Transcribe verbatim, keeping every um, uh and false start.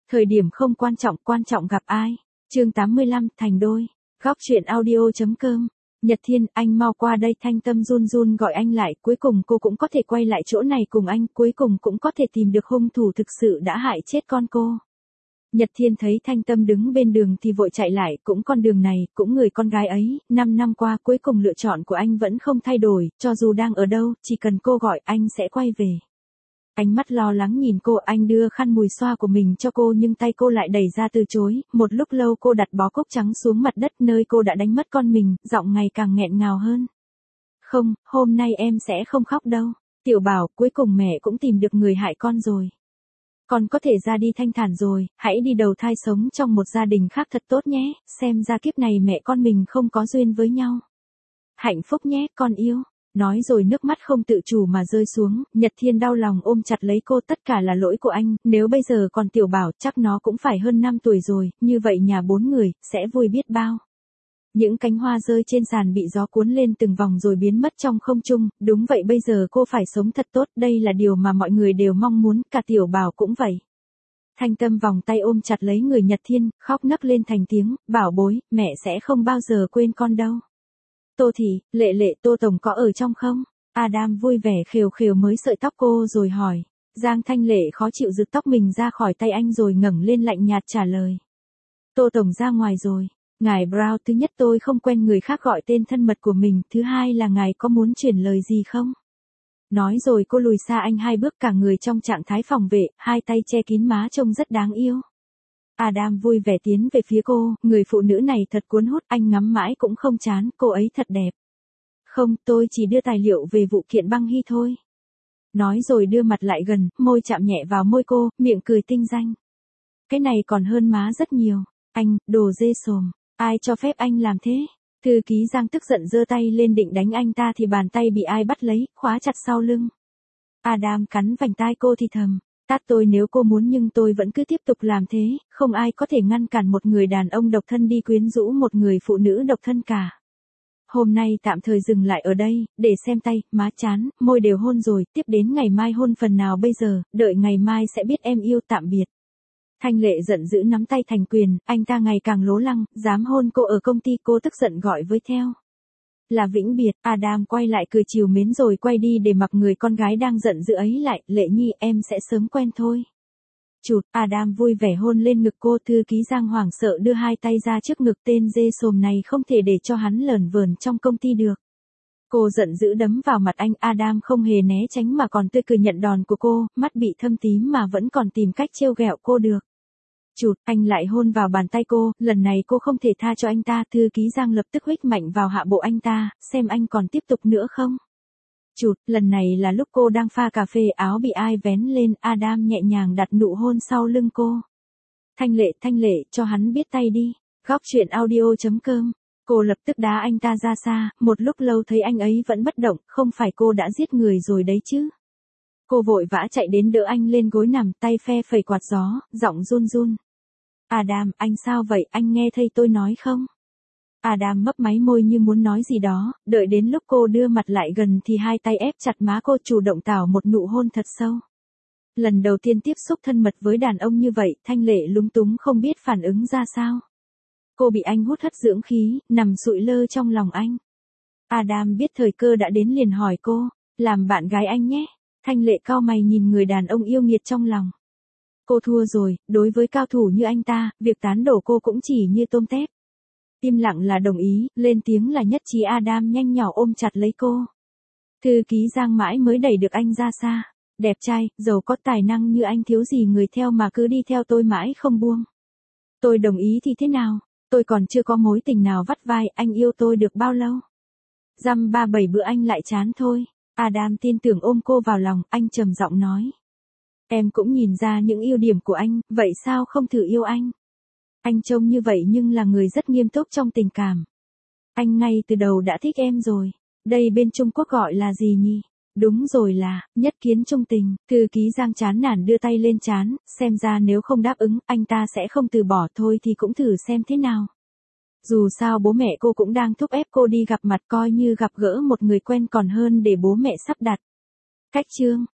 Thời điểm không quan trọng, quan trọng gặp ai. Chương tám mươi lăm, thành đôi. Góc truyện audio chấm com. Nhật Thiên, anh mau qua đây. Thanh Tâm run run gọi anh lại, cuối cùng cô cũng có thể quay lại chỗ này cùng anh, cuối cùng cũng có thể tìm được hung thủ thực sự đã hại chết con cô. Nhật Thiên thấy Thanh Tâm đứng bên đường thì vội chạy lại, cũng con đường này, cũng người con gái ấy, năm năm qua cuối cùng lựa chọn của anh vẫn không thay đổi, cho dù đang ở đâu, chỉ cần cô gọi anh sẽ quay về. Ánh mắt lo lắng nhìn cô, anh đưa khăn mùi xoa của mình cho cô nhưng tay cô lại đẩy ra từ chối, một lúc lâu cô đặt bó cúc trắng xuống mặt đất nơi cô đã đánh mất con mình, giọng ngày càng nghẹn ngào hơn. Không, hôm nay em sẽ không khóc đâu. Tiểu Bảo, cuối cùng mẹ cũng tìm được người hại con rồi. Con có thể ra đi thanh thản rồi, hãy đi đầu thai sống trong một gia đình khác thật tốt nhé, xem ra kiếp này mẹ con mình không có duyên với nhau. Hạnh phúc nhé, con yêu. Nói rồi nước mắt không tự chủ mà rơi xuống, Nhật Thiên đau lòng ôm chặt lấy cô, tất cả là lỗi của anh, nếu bây giờ còn Tiểu Bảo chắc nó cũng phải hơn năm tuổi rồi, như vậy nhà bốn người, sẽ vui biết bao. Những cánh hoa rơi trên sàn bị gió cuốn lên từng vòng rồi biến mất trong không trung, đúng vậy bây giờ cô phải sống thật tốt, đây là điều mà mọi người đều mong muốn, cả Tiểu Bảo cũng vậy. Thanh Tâm vòng tay ôm chặt lấy người Nhật Thiên, khóc nấc lên thành tiếng, bảo bối, mẹ sẽ không bao giờ quên con đâu. Tô Thị, Lệ Lệ, Tô Tổng có ở trong không? Adam vui vẻ khều khều mới sợi tóc cô rồi hỏi. Giang Thanh Lệ khó chịu giật tóc mình ra khỏi tay anh rồi ngẩng lên lạnh nhạt trả lời. Tô Tổng ra ngoài rồi. Ngài Brown, thứ nhất tôi không quen người khác gọi tên thân mật của mình, thứ hai là ngài có muốn chuyển lời gì không? Nói rồi cô lùi xa anh hai bước, cả người trong trạng thái phòng vệ, hai tay che kín má trông rất đáng yêu. Adam vui vẻ tiến về phía cô, người phụ nữ này thật cuốn hút, anh ngắm mãi cũng không chán, cô ấy thật đẹp. Không, tôi chỉ đưa tài liệu về vụ kiện băng hy thôi. Nói rồi đưa mặt lại gần, môi chạm nhẹ vào môi cô, miệng cười tinh danh. Cái này còn hơn má rất nhiều. Anh, đồ dê sồm, ai cho phép anh làm thế? Thư ký Giang tức giận giơ tay lên định đánh anh ta thì bàn tay bị ai bắt lấy, khóa chặt sau lưng. Adam cắn vành tai cô thì thầm. Tát tôi nếu cô muốn nhưng tôi vẫn cứ tiếp tục làm thế, không ai có thể ngăn cản một người đàn ông độc thân đi quyến rũ một người phụ nữ độc thân cả. Hôm nay tạm thời dừng lại ở đây, để xem tay, má chán, môi đều hôn rồi, tiếp đến ngày mai hôn phần nào bây giờ, đợi ngày mai sẽ biết em yêu tạm biệt. Thanh Lệ giận dữ nắm tay thành quyền, anh ta ngày càng lố lăng, dám hôn cô ở công ty, cô tức giận gọi với theo. Là vĩnh biệt. Adam quay lại cười trìu mến rồi quay đi để mặc người con gái đang giận dữ ấy lại, Lệ Nhi em sẽ sớm quen thôi. Chụt, Adam vui vẻ hôn lên ngực cô, thư ký Giang hoảng sợ đưa hai tay ra trước ngực, tên dê sồm này không thể để cho hắn lởn vởn trong công ty được. Cô giận dữ đấm vào mặt anh, Adam không hề né tránh mà còn tươi cười nhận đòn của cô, mắt bị thâm tím mà vẫn còn tìm cách trêu ghẹo cô được. Chụt, anh lại hôn vào bàn tay cô, lần này cô không thể tha cho anh ta, thư ký Giang lập tức huých mạnh vào hạ bộ anh ta, xem anh còn tiếp tục nữa không. Chụt, lần này là lúc cô đang pha cà phê, áo bị ai vén lên, Adam nhẹ nhàng đặt nụ hôn sau lưng cô. Thanh Lệ, Thanh Lệ, cho hắn biết tay đi. Góc truyện audio chấm com. Cô lập tức đá anh ta ra xa, một lúc lâu thấy anh ấy vẫn bất động, không phải cô đã giết người rồi đấy chứ. Cô vội vã chạy đến đỡ anh lên gối nằm, tay phe phẩy quạt gió, giọng run run. Adam, anh sao vậy, anh nghe thấy tôi nói không? Adam mấp máy môi như muốn nói gì đó, đợi đến lúc cô đưa mặt lại gần thì hai tay ép chặt má cô, chủ động tảo một nụ hôn thật sâu. Lần đầu tiên tiếp xúc thân mật với đàn ông như vậy, Thanh Lệ lúng túng không biết phản ứng ra sao. Cô bị anh hút hết dưỡng khí, nằm sụi lơ trong lòng anh. Adam biết thời cơ đã đến liền hỏi cô, làm bạn gái anh nhé. Thanh Lệ cau mày nhìn người đàn ông yêu nghiệt trong lòng. Cô thua rồi, đối với cao thủ như anh ta, việc tán đổ cô cũng chỉ như tôm tép. Im lặng là đồng ý, lên tiếng là nhất trí. Adam nhanh nhỏ ôm chặt lấy cô. Thư ký Giang mãi mới đẩy được anh ra xa. Đẹp trai, giàu có tài năng như anh thiếu gì người theo mà cứ đi theo tôi mãi không buông. Tôi đồng ý thì thế nào, tôi còn chưa có mối tình nào vắt vai, anh yêu tôi được bao lâu? Dăm ba bảy bữa anh lại chán thôi. Adam tin tưởng ôm cô vào lòng, anh trầm giọng nói. Em cũng nhìn ra những ưu điểm của anh, vậy sao không thử yêu anh? Anh trông như vậy nhưng là người rất nghiêm túc trong tình cảm. Anh ngay từ đầu đã thích em rồi. Đây bên Trung Quốc gọi là gì nhỉ? Đúng rồi, là nhất kiến trung tình. Thư ký Giang chán nản đưa tay lên trán, xem ra nếu không đáp ứng, anh ta sẽ không từ bỏ, thôi thì cũng thử xem thế nào. Dù sao bố mẹ cô cũng đang thúc ép cô đi gặp mặt, coi như gặp gỡ một người quen còn hơn để bố mẹ sắp đặt. Cách chương